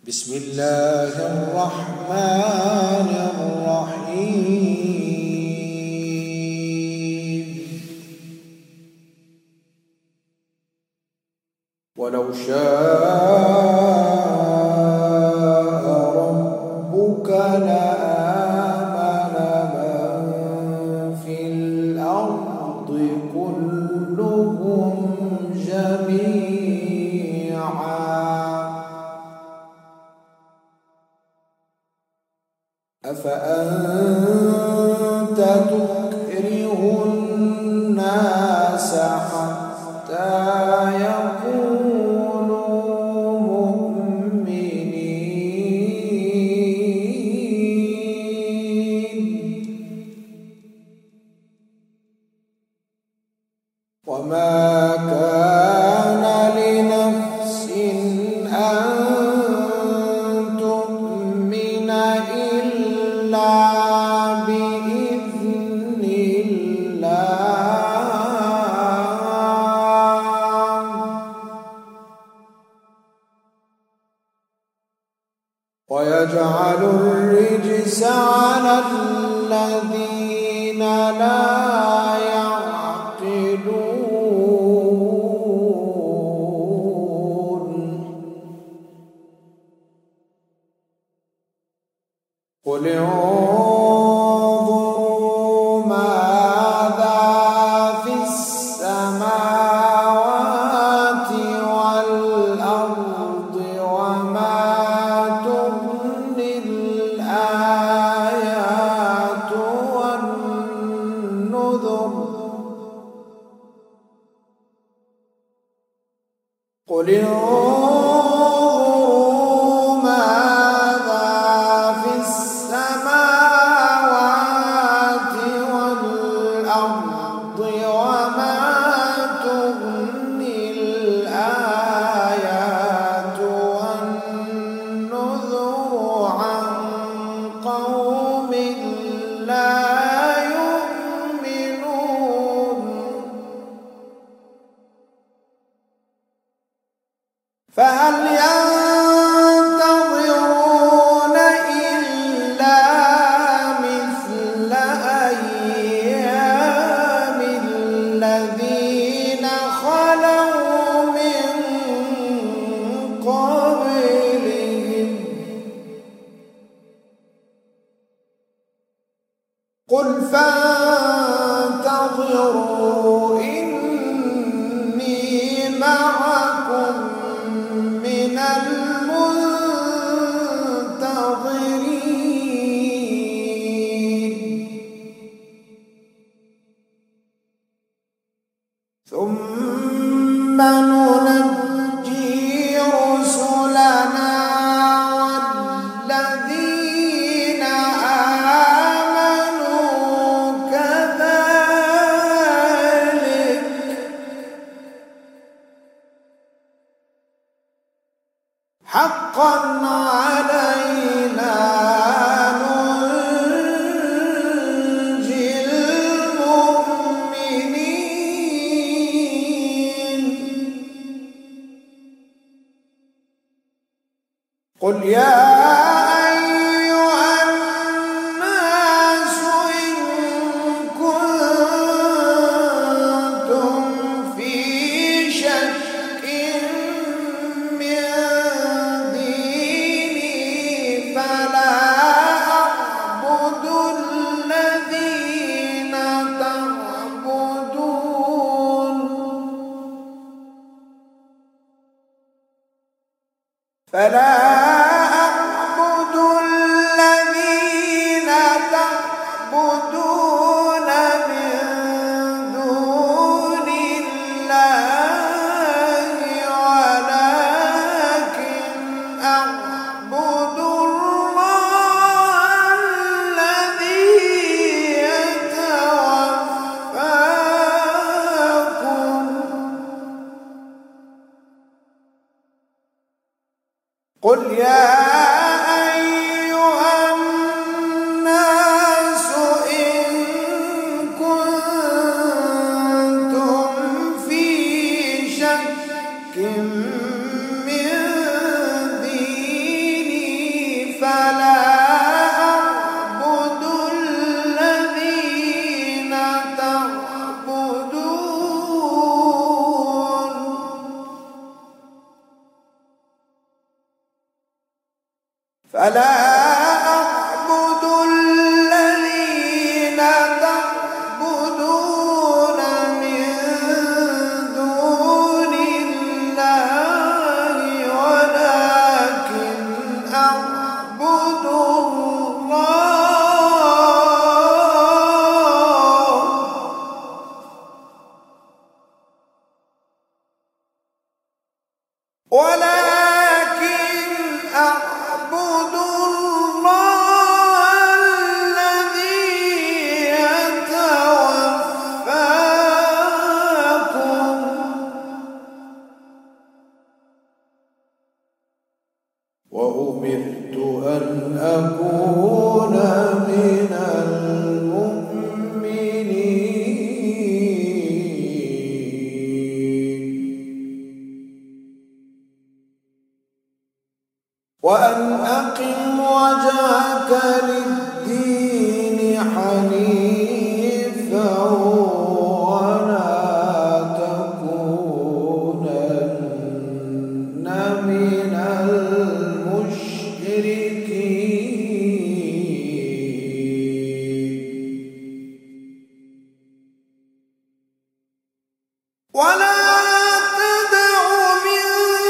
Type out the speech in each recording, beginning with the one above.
بسم الله الرحمن الرحيم ولو شاء ربك لآمن من في الأرض كلهم جميعا أفأنت تكره الناس حتى يكونوا مؤمنين وما كان لنفس أن تؤمن إلا بإذن الله ويجعل الرجس على الذين لا يعقلون قل انظروا ماذا في السماوات والأرض وما تغني الآيات والنذر قل انظروا ماذا في السماوات والأرض وما تغني الآيات والنذر عن قوم لا يؤمنون فهل ينتظرون إلا مثل أيام الذين خلوا من قبلهم قل فانتظروا إني معكم من المنتظرين ثم ننجي رسلنا والذين آمنوا كذلك حقا علينا ننجي المؤمنين قل يا أيها الناس إن كنتم في شك من فلا أعبد الذين تعبدون من دون الله ولكن أعبد الله الذي يتوفاكم قل يا أيها الناس إن كنتم في شك من دين فلا أعبد الذين تعبدون من دون الله ولكن أعبد وأمرت أن أكون من المؤمنين وأن أقم وجهك للدين حنيفا ولا تكونن من ولا تدع من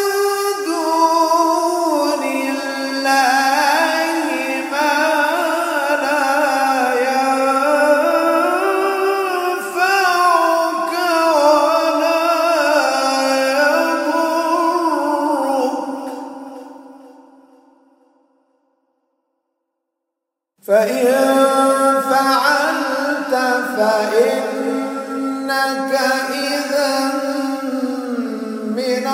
دون الله ما لا ينفعك ولا يضرك فإن فعلت فإنك إذا من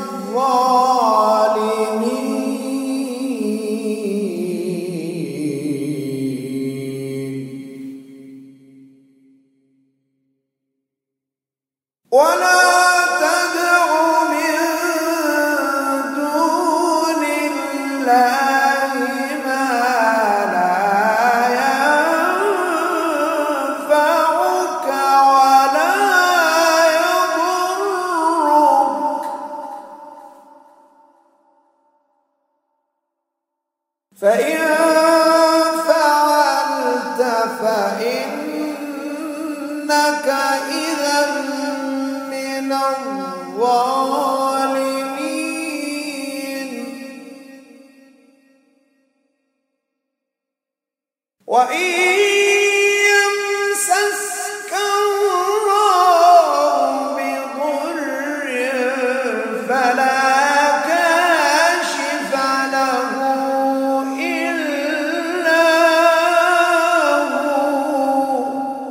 الظالمين ولا تدع من دون الله ما لا ينفعك ولا يضرك فإن فعلت فإنك إذا من الظالمين وإن يمسسك الله بضر فلا كاشف له إلا هو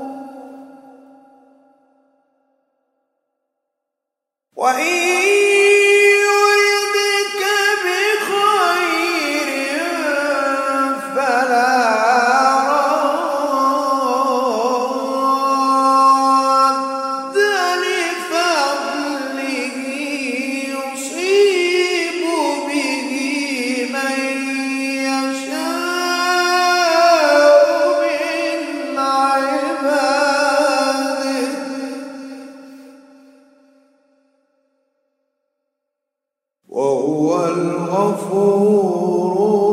وإن يردك بخير فلا راد لفضله يصيب به من يشاء من عباده وهو الغفور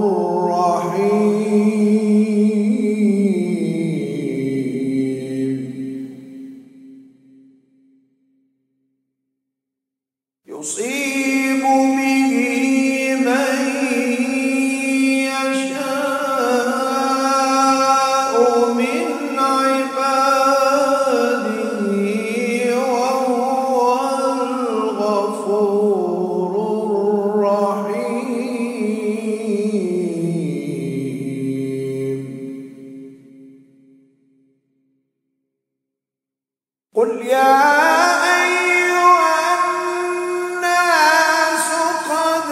الرحيم يصيب به من يشاء من عباده وهو الغفور الرحيم قل يا أيها الناس قد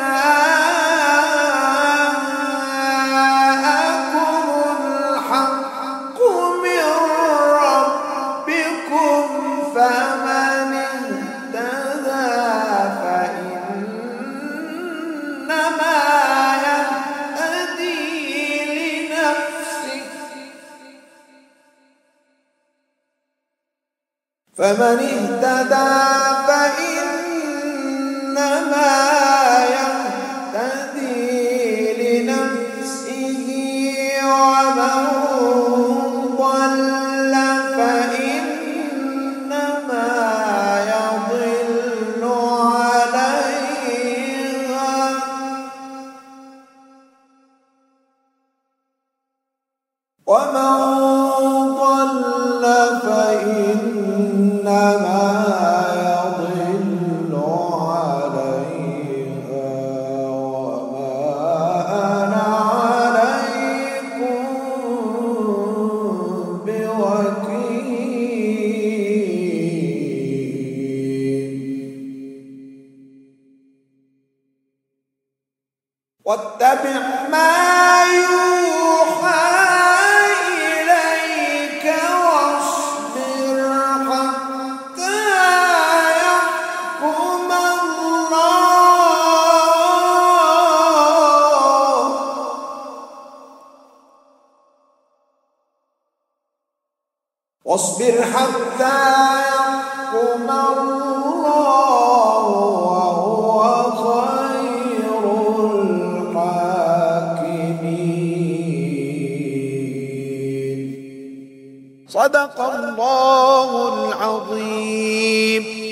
جاءكم الحق من ربكم فمن اهتدى فإنما يهتدي لنفسه فمن اهتدى فإنما يهتدي لنفسه واتبع ما يوحى إليك واصبر حتى يحكم الله واصبر حتى يحكم الله وهو خير الحاكمين. صدق الله العظيم.